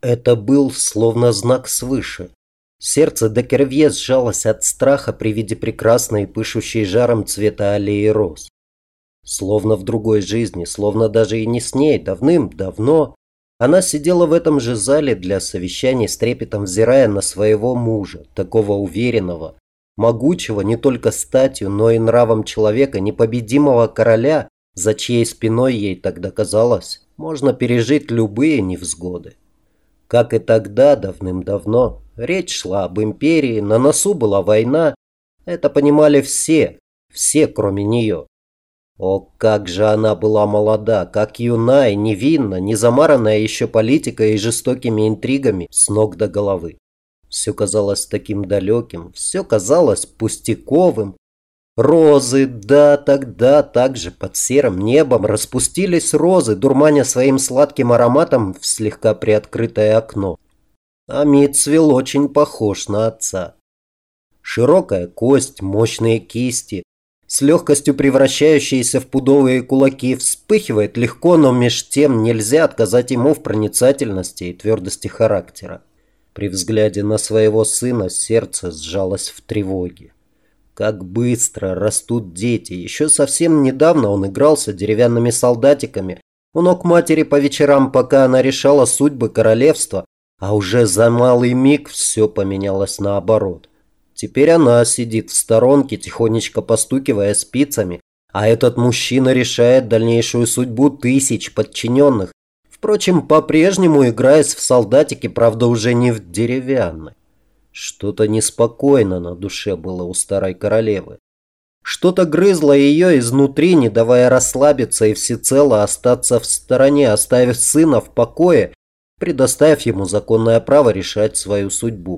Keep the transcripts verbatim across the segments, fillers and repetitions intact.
Это был словно знак свыше. Сердце до Кервье сжалось от страха при виде прекрасной, пышущей жаром цвета аллеи роз. Словно в другой жизни, словно даже и не с ней, давным-давно, она сидела в этом же зале для совещаний с трепетом взирая на своего мужа, такого уверенного, могучего не только статью, но и нравом человека, непобедимого короля, за чьей спиной ей тогда казалось, можно пережить любые невзгоды. Как и тогда, давным-давно, речь шла об империи, на носу была война, это понимали все, все кроме нее. О, как же она была молода, как юна и невинна, не замаранная еще политикой и жестокими интригами с ног до головы. Все казалось таким далеким, все казалось пустяковым. Розы, да, тогда также под серым небом распустились розы, дурманя своим сладким ароматом в слегка приоткрытое окно. А Митцвилл очень похож на отца. Широкая кость, мощные кисти, с легкостью превращающиеся в пудовые кулаки, вспыхивает легко, но меж тем нельзя отказать ему в проницательности и твердости характера. При взгляде на своего сына сердце сжалось в тревоге. Как быстро растут дети. Еще совсем недавно он игрался деревянными солдатиками у ног матери по вечерам, пока она решала судьбы королевства, а уже за малый миг все поменялось наоборот. Теперь она сидит в сторонке, тихонечко постукивая спицами, а этот мужчина решает дальнейшую судьбу тысяч подчиненных, впрочем, по-прежнему играясь в солдатики, правда уже не в деревянной. Что-то неспокойно на душе было у старой королевы. Что-то грызло ее изнутри, не давая расслабиться и всецело остаться в стороне, оставив сына в покое, предоставив ему законное право решать свою судьбу.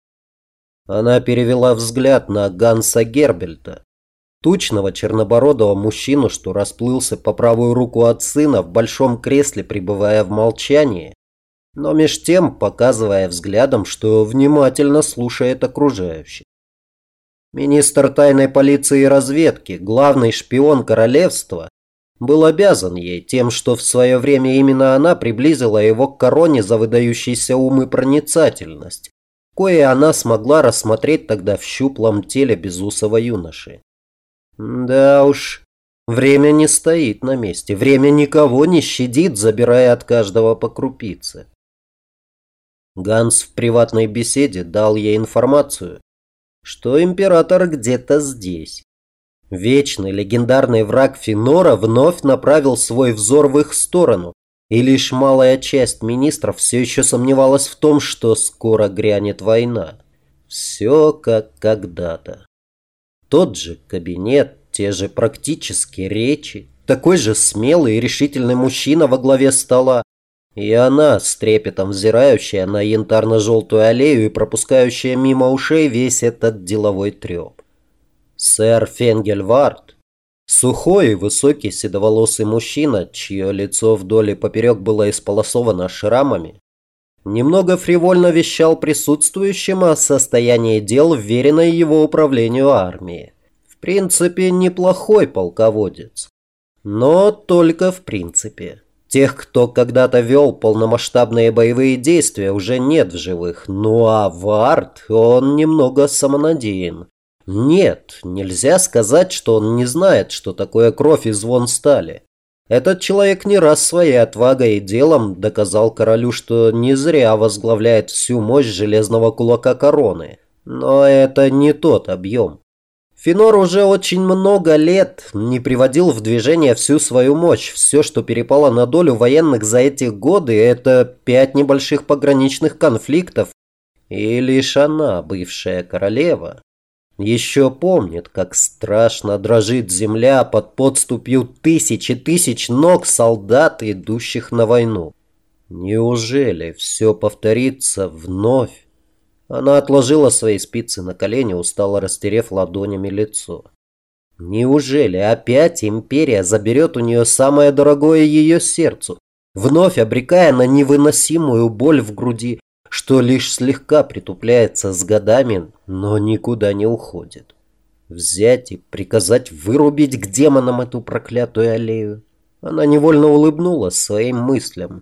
Она перевела взгляд на Ганса Гербельта, тучного чернобородого мужчину, что расплылся по правую руку от сына в большом кресле, пребывая в молчании, но меж тем показывая взглядом, что внимательно слушает окружающих. Министр тайной полиции и разведки, главный шпион королевства, был обязан ей тем, что в свое время именно она приблизила его к короне за выдающийся ум и проницательность, кое она смогла рассмотреть тогда в щуплом теле безусого юноши. Да уж, время не стоит на месте, время никого не щадит, забирая от каждого по крупице. Ганс в приватной беседе дал ей информацию, что император где-то здесь. Вечный легендарный враг Финора вновь направил свой взор в их сторону, и лишь малая часть министров все еще сомневалась в том, что скоро грянет война. Все как когда-то. Тот же кабинет, те же практические речи, такой же смелый и решительный мужчина во главе стола, и она, с трепетом взирающая на янтарно-желтую аллею и пропускающая мимо ушей весь этот деловой треп. Сэр Фенгельвард, сухой и высокий седоволосый мужчина, чье лицо вдоль и поперек было исполосовано шрамами, немного фривольно вещал присутствующим о состоянии дел, вверенной его управлению армии. В принципе, неплохой полководец, но только в принципе. Тех, кто когда-то вел полномасштабные боевые действия, уже нет в живых. Ну а Вард, он немного самонадеян. Нет, нельзя сказать, что он не знает, что такое кровь и звон стали. Этот человек не раз своей отвагой и делом доказал королю, что не зря возглавляет всю мощь железного кулака короны. Но это не тот объем. Финор уже очень много лет не приводил в движение всю свою мощь. Все, что перепало на долю военных за эти годы, это пять небольших пограничных конфликтов. И лишь она, бывшая королева, еще помнит, как страшно дрожит земля под подступью тысяч и тысяч ног солдат, идущих на войну. Неужели все повторится вновь? Она отложила свои спицы на колени, устало растерев ладонями лицо. Неужели опять империя заберет у нее самое дорогое ее сердцу, вновь обрекая на невыносимую боль в груди, что лишь слегка притупляется с годами, но никуда не уходит? Взять и приказать вырубить к демонам эту проклятую аллею? Она невольно улыбнулась своим мыслям.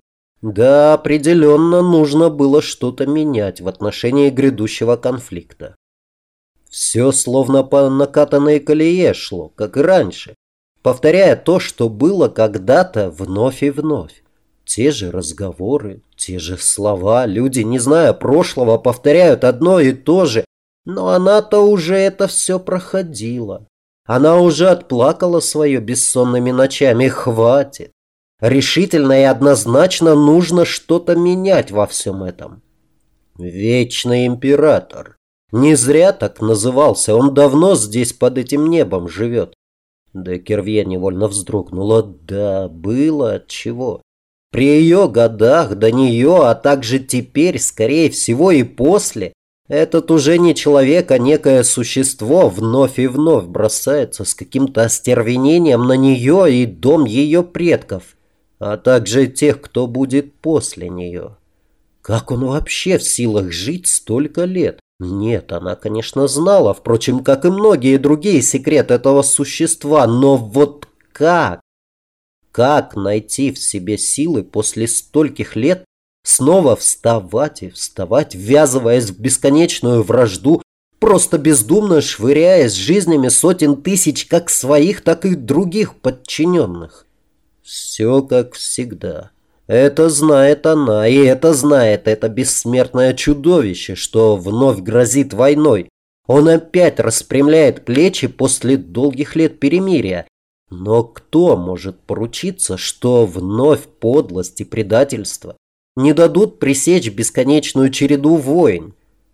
Да, определенно нужно было что-то менять в отношении грядущего конфликта. Все словно по накатанной колее шло, как и раньше, повторяя то, что было когда-то вновь и вновь. Те же разговоры, те же слова, люди, не зная прошлого, повторяют одно и то же, но она-то уже это все проходила. Она уже отплакала свое бессонными ночами, хватит. Решительно и однозначно нужно что-то менять во всем этом. Вечный император. Не зря так назывался, он давно здесь под этим небом живет. Де Кервье невольно вздрогнула. Да, было отчего. При ее годах до нее, а также теперь, скорее всего и после, этот уже не человек, а некое существо вновь и вновь бросается с каким-то остервенением на нее и дом ее предков, а также тех, кто будет после нее. Как он вообще в силах жить столько лет? Нет, она, конечно, знала, впрочем, как и многие другие секреты этого существа, но вот как? Как найти в себе силы после стольких лет снова вставать и вставать, ввязываясь в бесконечную вражду, просто бездумно швыряясь жизнями сотен тысяч как своих, так и других подчиненных? Все как всегда. Это знает она, и это знает это бессмертное чудовище, что вновь грозит войной. Он опять распрямляет плечи после долгих лет перемирия. Но кто может поручиться, что вновь подлость и предательство не дадут пресечь бесконечную череду войн?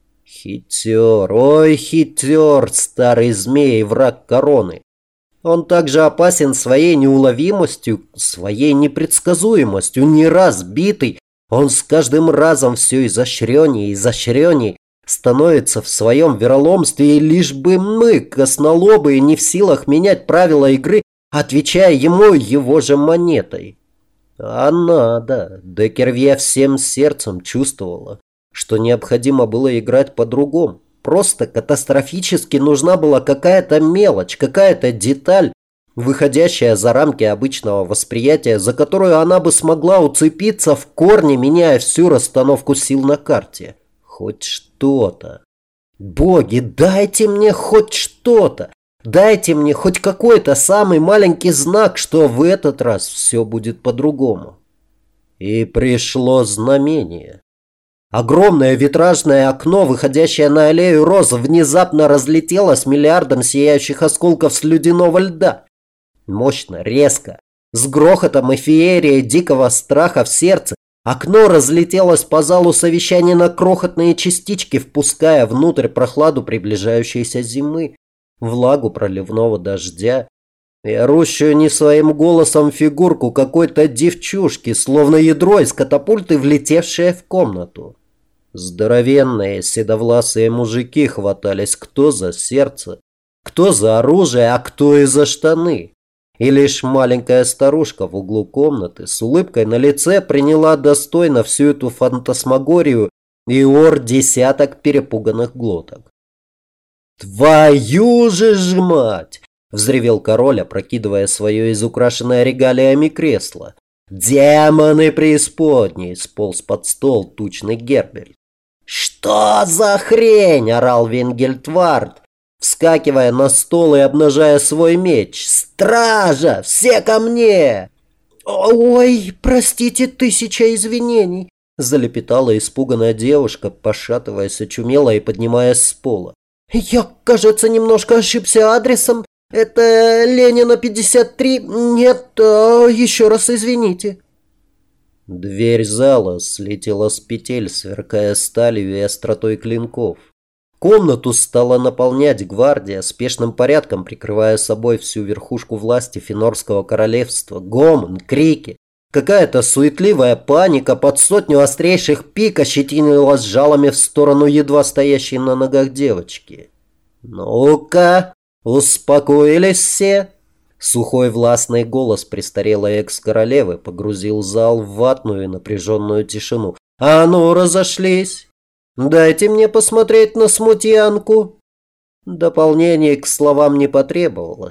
Хитер, ой, хитер, старый змей и враг короны. Он также опасен своей неуловимостью, своей непредсказуемостью, не раз битый. Он с каждым разом все изощреннее и изощреннее становится в своем вероломстве, и лишь бы мы, коснолобые, не в силах менять правила игры, отвечая ему его же монетой. А надо. Де Кервье всем сердцем чувствовала, что необходимо было играть по-другому. Просто катастрофически нужна была какая-то мелочь, какая-то деталь, выходящая за рамки обычного восприятия, за которую она бы смогла уцепиться в корне, меняя всю расстановку сил на карте. Хоть что-то. Боги, дайте мне хоть что-то. Дайте мне хоть какой-то самый маленький знак, что в этот раз все будет по-другому. И пришло знамение. Огромное витражное окно, выходящее на аллею роз, внезапно разлетелось миллиардом сияющих осколков слюдяного льда. Мощно, резко, с грохотом и феерией дикого страха в сердце, окно разлетелось по залу совещания на крохотные частички, впуская внутрь прохладу приближающейся зимы, влагу проливного дождя и орущую не своим голосом фигурку какой-то девчушки, словно ядро из катапульты, влетевшее в комнату. Здоровенные седовласые мужики хватались кто за сердце, кто за оружие, а кто и за штаны. И лишь маленькая старушка в углу комнаты с улыбкой на лице приняла достойно всю эту фантасмагорию и ор десяток перепуганных глоток. «Твою же ж мать!» – взревел король, опрокидывая свое изукрашенное регалиями кресло. «Демоны преисподней!» – сполз под стол тучный Герберт. «Что за хрень?» – орал Вингельдвард, вскакивая на стол и обнажая свой меч. «Стража! Все ко мне!» «Ой, простите, тысяча извинений!» – залепетала испуганная девушка, пошатываясь очумело и поднимаясь с пола. «Я, кажется, немножко ошибся адресом. Это Ленина, пятьдесят три. Нет, еще раз извините». Дверь зала слетела с петель, сверкая сталью и остротой клинков. Комнату стала наполнять гвардия, спешным порядком прикрывая собой всю верхушку власти Фенорского королевства. Гомон, крики, какая-то суетливая паника, под сотню острейших пик ощетинилась жалами в сторону едва стоящей на ногах девочки. «Ну-ка, успокоились все?» Сухой властный голос престарелой экс-королевы погрузил зал в ватную и напряженную тишину. «А ну, разошлись! Дайте мне посмотреть на смутьянку!» Дополнений к словам не потребовалось.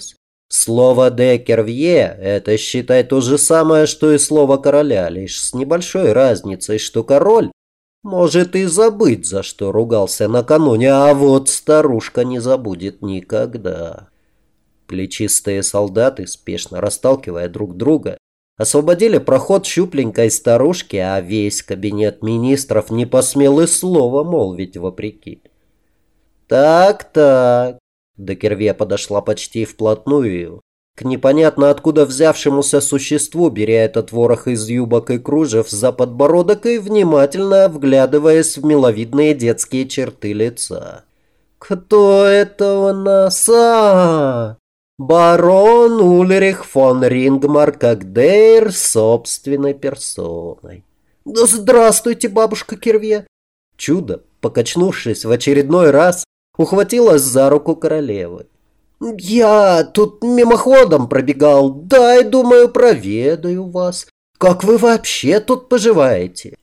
Слово «де Кервье» – это, считай, то же самое, что и слово «короля», лишь с небольшой разницей, что король может и забыть, за что ругался накануне, а вот старушка не забудет никогда. Плечистые солдаты, спешно расталкивая друг друга, освободили проход щупленькой старушке, а весь кабинет министров не посмел и слова молвить вопреки. «Так-так», — де Кервье подошла почти вплотную к непонятно откуда взявшемуся существу, беря этот ворох из юбок и кружев за подбородок и внимательно вглядываясь в миловидные детские черты лица. «Кто это у нас? А, барон Ульрих фон Рингмарк-Агдейр собственной персоной». «Да здравствуйте, бабушка Кервье!» Чудо, покачнувшись в очередной раз, ухватилась за руку королевы. «Я тут мимоходом пробегал, да и думаю, проведаю вас. Как вы вообще тут поживаете?»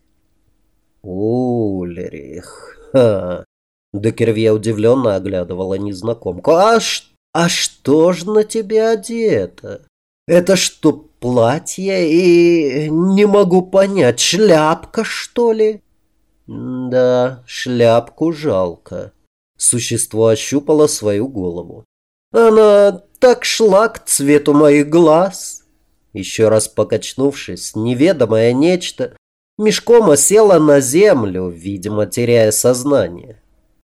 «Ульрих, ха!» де Кервье удивленно оглядывала незнакомку. «А, ш... а что ж на тебе одето? Это что, платье и... не могу понять, шляпка, что ли?» «Да, шляпку жалко». Существо ощупало свою голову. «Она так шла к цвету моих глаз». Еще раз покачнувшись, неведомое нечто мешком осела на землю, видимо, теряя сознание.